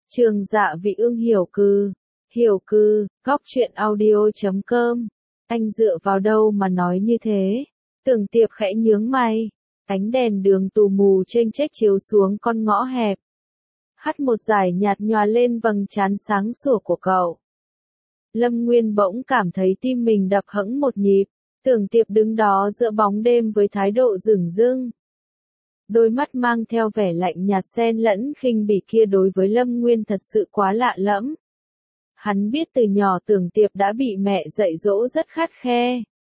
Trường Dạ Vị Ương hiểu cư, góc truyện audio.com. Anh dựa vào đâu mà nói như thế? Tưởng Tiệp khẽ nhướng mày. Ánh đèn đường tù mù chênh chếch chiếu xuống con ngõ hẹp. Hắt một dải nhạt nhòa lên vầng trán sáng sủa của cậu. Lâm Nguyên bỗng cảm thấy tim mình đập hẫng một nhịp. Tưởng Tiệp đứng đó giữa bóng đêm với thái độ dửng dưng. Đôi mắt mang theo vẻ lạnh nhạt xen lẫn khinh bỉ kia đối với Lâm Nguyên thật sự quá lạ lẫm. Hắn biết từ nhỏ Tưởng Tiệp đã bị mẹ dạy dỗ rất khắt khe.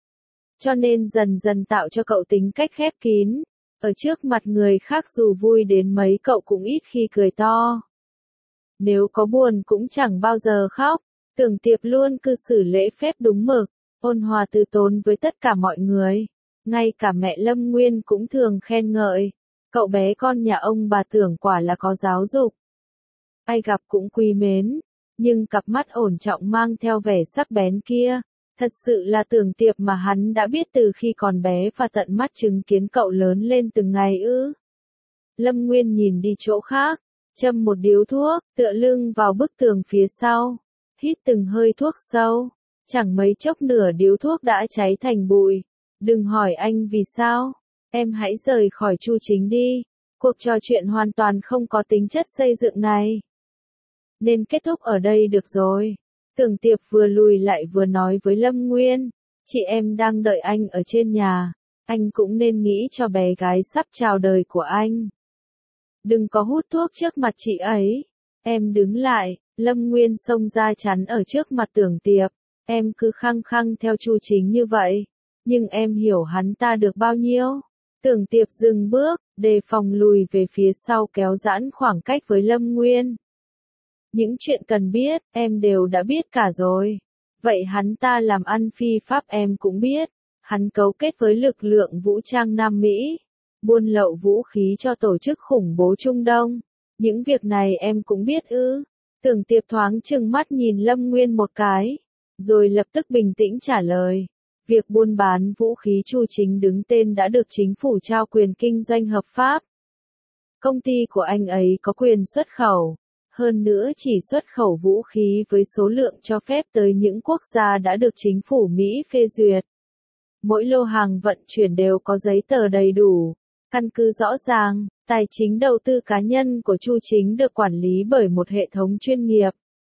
Cho nên dần dần tạo cho cậu tính cách khép kín. Ở trước mặt người khác dù vui đến mấy cậu cũng ít khi cười to. Nếu có buồn cũng chẳng bao giờ khóc. Tưởng Tiệp luôn cư xử lễ phép đúng mực, ôn hòa từ tốn với tất cả mọi người. Ngay cả mẹ Lâm Nguyên cũng thường khen ngợi. Cậu bé con nhà ông bà Tưởng quả là có giáo dục. Ai gặp cũng quý mến. Nhưng cặp mắt ổn trọng mang theo vẻ sắc bén kia, thật sự là Tưởng Tiệp mà hắn đã biết từ khi còn bé và tận mắt chứng kiến cậu lớn lên từng ngày ư. Lâm Nguyên nhìn đi chỗ khác, châm một điếu thuốc, tựa lưng vào bức tường phía sau, hít từng hơi thuốc sâu, chẳng mấy chốc nửa điếu thuốc đã cháy thành bụi. Đừng hỏi anh vì sao, em hãy rời khỏi Chu Chính đi, cuộc trò chuyện hoàn toàn không có tính chất xây dựng này. Nên kết thúc ở đây được rồi. Tưởng Tiệp vừa lùi lại vừa nói với Lâm Nguyên, chị em đang đợi anh ở trên nhà, anh cũng nên nghĩ cho bé gái sắp chào đời của anh. Đừng có hút thuốc trước mặt chị ấy. Em đứng lại, Lâm Nguyên xông ra chắn ở trước mặt Tưởng Tiệp, em cứ khăng khăng theo Chu Chính như vậy, nhưng em hiểu hắn ta được bao nhiêu? Tưởng Tiệp dừng bước, đề phòng lùi về phía sau kéo giãn khoảng cách với Lâm Nguyên. Những chuyện cần biết, em đều đã biết cả rồi. Vậy hắn ta làm ăn phi pháp em cũng biết. Hắn cấu kết với lực lượng vũ trang Nam Mỹ, buôn lậu vũ khí cho tổ chức khủng bố Trung Đông. Những việc này em cũng biết ư? Tưởng Tiệp thoáng trừng mắt nhìn Lâm Nguyên một cái, rồi lập tức bình tĩnh trả lời. Việc buôn bán vũ khí Chu Chính đứng tên đã được chính phủ trao quyền kinh doanh hợp pháp. Công ty của anh ấy có quyền xuất khẩu. Hơn nữa chỉ xuất khẩu vũ khí với số lượng cho phép tới những quốc gia đã được chính phủ Mỹ phê duyệt. Mỗi lô hàng vận chuyển đều có giấy tờ đầy đủ, căn cứ rõ ràng, tài chính đầu tư cá nhân của Chu Chính được quản lý bởi một hệ thống chuyên nghiệp.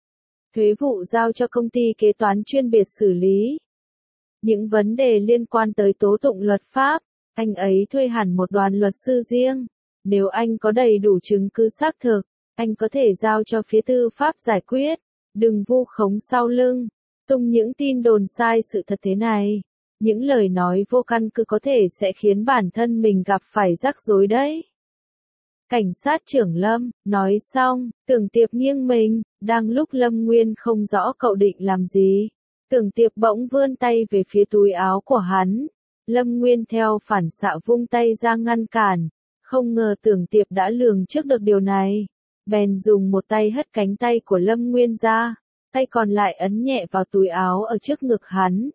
Thuế vụ giao cho công ty kế toán chuyên biệt xử lý. Những vấn đề liên quan tới tố tụng luật pháp, anh ấy thuê hẳn một đoàn luật sư riêng. Nếu anh có đầy đủ chứng cứ xác thực, anh có thể giao cho phía tư pháp giải quyết. Đừng vu khống sau lưng, tung những tin đồn sai sự thật thế này. Những lời nói vô căn cứ có thể sẽ khiến bản thân mình gặp phải rắc rối đấy. Cảnh sát trưởng Lâm, nói xong, Tưởng Tiệp nghiêng mình, đang lúc Lâm Nguyên không rõ cậu định làm gì. Tưởng Tiệp bỗng vươn tay về phía túi áo của hắn. Lâm Nguyên theo phản xạ vung tay ra ngăn cản. Không ngờ Tưởng Tiệp đã lường trước được điều này. Bèn dùng một tay hất cánh tay của Lâm Nguyên ra, tay còn lại ấn nhẹ vào túi áo ở trước ngực hắn.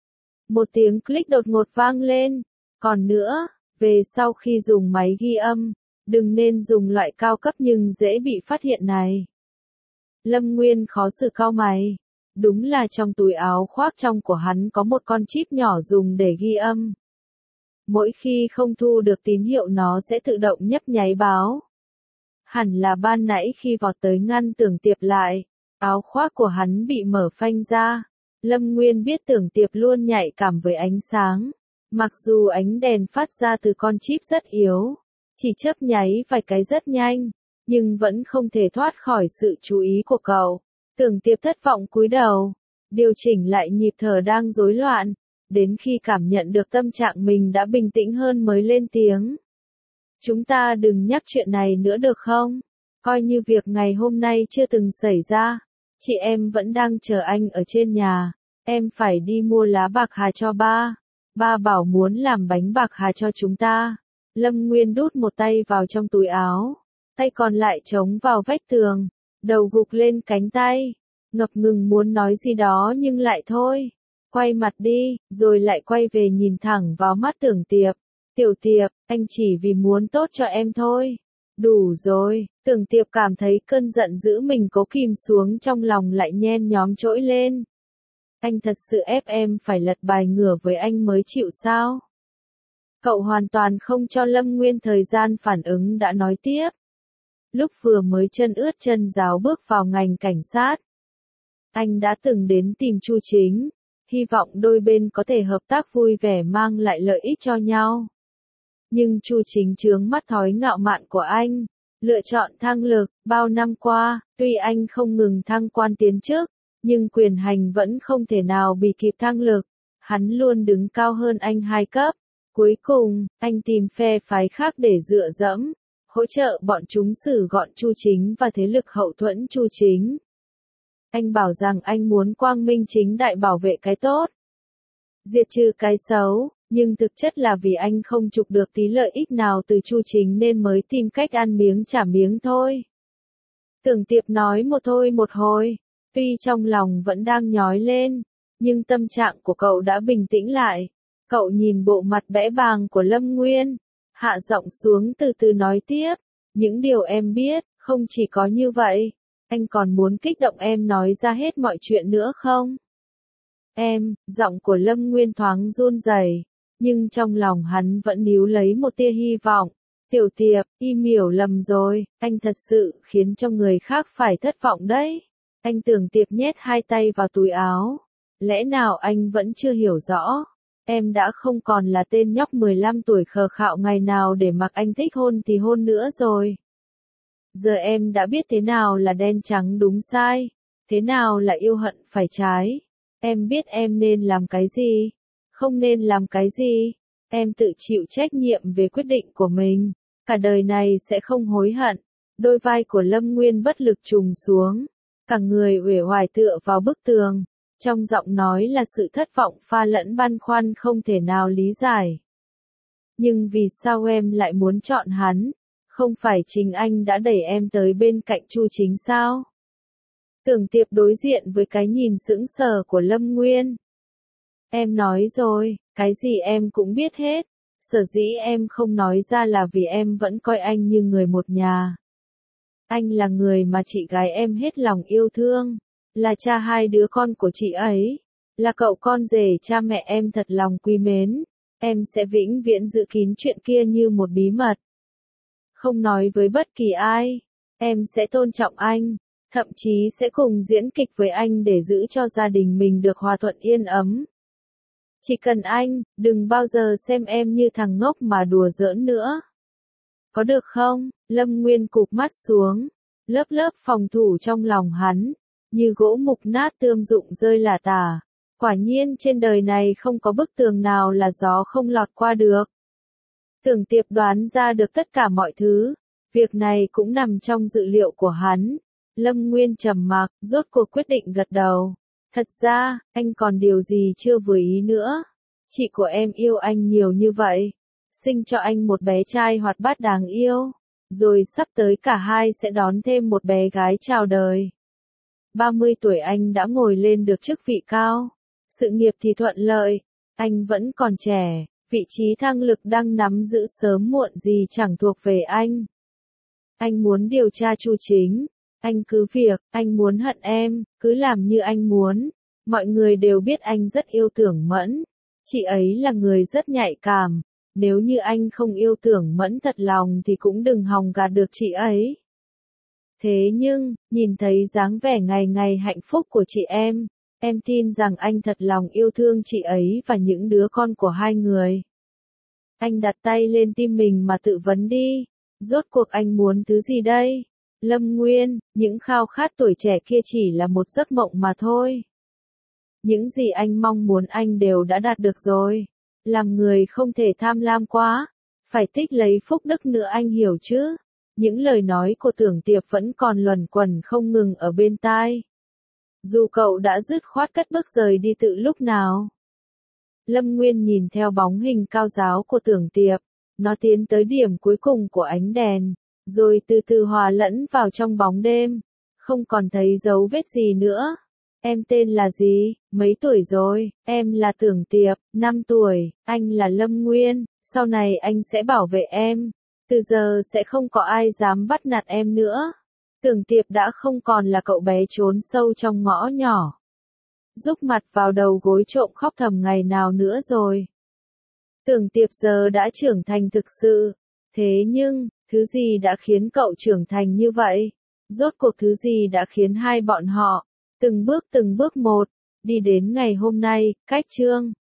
Một tiếng click đột ngột vang lên. Còn nữa, về sau khi dùng máy ghi âm, đừng nên dùng loại cao cấp nhưng dễ bị phát hiện này. Lâm Nguyên khó xử cau mày. Đúng là trong túi áo khoác trong của hắn có một con chip nhỏ dùng để ghi âm. Mỗi khi không thu được tín hiệu nó sẽ tự động nhấp nháy báo. Hẳn là ban nãy khi vọt tới ngăn Tưởng Tiệp lại, áo khoác của hắn bị mở phanh ra. Lâm Nguyên biết Tưởng Tiệp luôn nhạy cảm với ánh sáng. Mặc dù ánh đèn phát ra từ con chip rất yếu, chỉ chớp nháy vài cái rất nhanh, nhưng vẫn không thể thoát khỏi sự chú ý của cậu. Tưởng Tiệp thất vọng cúi đầu, điều chỉnh lại nhịp thở đang rối loạn, đến khi cảm nhận được tâm trạng mình đã bình tĩnh hơn mới lên tiếng. Chúng ta đừng nhắc chuyện này nữa được không? Coi như việc ngày hôm nay chưa từng xảy ra. Chị em vẫn đang chờ anh ở trên nhà. Em phải đi mua lá bạc hà cho ba. Ba bảo muốn làm bánh bạc hà cho chúng ta. Lâm Nguyên đút một tay vào trong túi áo. Tay còn lại chống vào vách tường. Đầu gục lên cánh tay. Ngập ngừng muốn nói gì đó nhưng lại thôi. Quay mặt đi, rồi lại quay về nhìn thẳng vào mắt Tưởng Tiệp. Tiểu Tiệp, anh chỉ vì muốn tốt cho em thôi. Đủ rồi, Tưởng Tiệp cảm thấy cơn giận dữ mình cố kìm xuống trong lòng lại nhen nhóm trỗi lên. Anh thật sự ép em phải lật bài ngửa với anh mới chịu sao? Cậu hoàn toàn không cho Lâm Nguyên thời gian phản ứng đã nói tiếp. Lúc vừa mới chân ướt chân ráo bước vào ngành cảnh sát, anh đã từng đến tìm Chu Chính, hy vọng đôi bên có thể hợp tác vui vẻ mang lại lợi ích cho nhau. Nhưng Chu Chính chướng mắt thói ngạo mạn của anh, lựa chọn thăng lực. Bao năm qua, tuy anh không ngừng thăng quan tiến chức, nhưng quyền hành vẫn không thể nào bì kịp thăng lực. Hắn luôn đứng cao hơn anh 2 cấp. Cuối cùng, anh tìm phe phái khác để dựa dẫm, hỗ trợ bọn chúng xử gọn Chu Chính và thế lực hậu thuẫn Chu Chính. Anh bảo rằng anh muốn quang minh chính đại bảo vệ cái tốt, diệt trừ cái xấu, nhưng thực chất là vì anh không chụp được tí lợi ích nào từ Chu Chính nên mới tìm cách ăn miếng trả miếng thôi. Tưởng Tiệp nói một thôi một hồi, tuy trong lòng vẫn đang nhói lên, nhưng tâm trạng của cậu đã bình tĩnh lại. Cậu nhìn bộ mặt bẽ bàng của Lâm Nguyên, hạ giọng xuống từ từ nói tiếp, những điều em biết, không chỉ có như vậy, anh còn muốn kích động em nói ra hết mọi chuyện nữa không? Em, giọng của Lâm Nguyên thoáng run rẩy, nhưng trong lòng hắn vẫn níu lấy một tia hy vọng. Tiểu Tiệp, im hiểu lầm rồi, anh thật sự khiến cho người khác phải thất vọng đấy. Anh Tưởng Tiệp nhét 2 tay vào túi áo. Lẽ nào anh vẫn chưa hiểu rõ? Em đã không còn là tên nhóc 15 tuổi khờ khạo ngày nào để mặc anh thích hôn thì hôn nữa rồi. Giờ em đã biết thế nào là đen trắng đúng sai, thế nào là yêu hận phải trái. Em biết em nên làm cái gì, không nên làm cái gì. Em tự chịu trách nhiệm về quyết định của mình, cả đời này sẽ không hối hận. Đôi vai của Lâm Nguyên bất lực trùng xuống, cả người uể oải tựa vào bức tường. Trong giọng nói là sự thất vọng pha lẫn băn khoăn không thể nào lý giải. Nhưng vì sao em lại muốn chọn hắn? Không phải chính anh đã đẩy em tới bên cạnh Chu Chính sao? Tưởng Tiệp đối diện với cái nhìn sững sờ của Lâm Nguyên. Em nói rồi, cái gì em cũng biết hết. Sở dĩ em không nói ra là vì em vẫn coi anh như người một nhà. Anh là người mà chị gái em hết lòng yêu thương. Là cha 2 đứa con của chị ấy. Là cậu con rể cha mẹ em thật lòng quý mến. Em sẽ vĩnh viễn giữ kín chuyện kia như một bí mật. Không nói với bất kỳ ai. Em sẽ tôn trọng anh. Thậm chí sẽ cùng diễn kịch với anh để giữ cho gia đình mình được hòa thuận yên ấm. Chỉ cần anh, đừng bao giờ xem em như thằng ngốc mà đùa giỡn nữa. Có được không? Lâm Nguyên cụp mắt xuống. Lớp lớp phòng thủ trong lòng hắn, như gỗ mục nát tươm rụng rơi lả tả. Quả nhiên trên đời này không có bức tường nào là gió không lọt qua được. Tưởng Tiệp đoán ra được tất cả mọi thứ. Việc này cũng nằm trong dự liệu của hắn. Lâm Nguyên trầm mặc, rốt cuộc quyết định gật đầu. Thật ra, anh còn điều gì chưa vừa ý nữa. Chị của em yêu anh nhiều như vậy. Sinh cho anh một bé trai hoạt bát đáng yêu. Rồi sắp tới cả hai sẽ đón thêm một bé gái chào đời. 30 tuổi anh đã ngồi lên được chức vị cao. Sự nghiệp thì thuận lợi. Anh vẫn còn trẻ. Vị trí thăng lực đang nắm giữ sớm muộn gì chẳng thuộc về anh. Anh muốn điều tra Chu Chính. Anh cứ việc, anh muốn hận em, cứ làm như anh muốn. Mọi người đều biết anh rất yêu Tưởng Mẫn. Chị ấy là người rất nhạy cảm. Nếu như anh không yêu Tưởng Mẫn thật lòng thì cũng đừng hòng gạt được chị ấy. Thế nhưng, nhìn thấy dáng vẻ ngày ngày hạnh phúc của chị em tin rằng anh thật lòng yêu thương chị ấy và những đứa con của hai người. Anh đặt tay lên tim mình mà tự vấn đi. Rốt cuộc anh muốn thứ gì đây? Lâm Nguyên, những khao khát tuổi trẻ kia chỉ là một giấc mộng mà thôi. Những gì anh mong muốn anh đều đã đạt được rồi. Làm người không thể tham lam quá. Phải tích lấy phúc đức nữa anh hiểu chứ. Những lời nói của Tưởng Tiệp vẫn còn luẩn quẩn không ngừng ở bên tai. Dù cậu đã dứt khoát cất bước rời đi từ lúc nào. Lâm Nguyên nhìn theo bóng hình cao ráo của Tưởng Tiệp. Nó tiến tới điểm cuối cùng của ánh đèn. Rồi từ từ hòa lẫn vào trong bóng đêm. Không còn thấy dấu vết gì nữa. Em tên là gì? Mấy tuổi rồi? Em là Tưởng Tiệp, 5 tuổi. Anh là Lâm Nguyên. Sau này anh sẽ bảo vệ em. Từ giờ sẽ không có ai dám bắt nạt em nữa. Tưởng Tiệp đã không còn là cậu bé trốn sâu trong ngõ nhỏ, rúc mặt vào đầu gối trộm khóc thầm ngày nào nữa rồi. Tưởng Tiệp giờ đã trưởng thành thực sự. Thế nhưng, thứ gì đã khiến cậu trưởng thành như vậy? Rốt cuộc thứ gì đã khiến hai bọn họ, từng bước một, đi đến ngày hôm nay, cách chương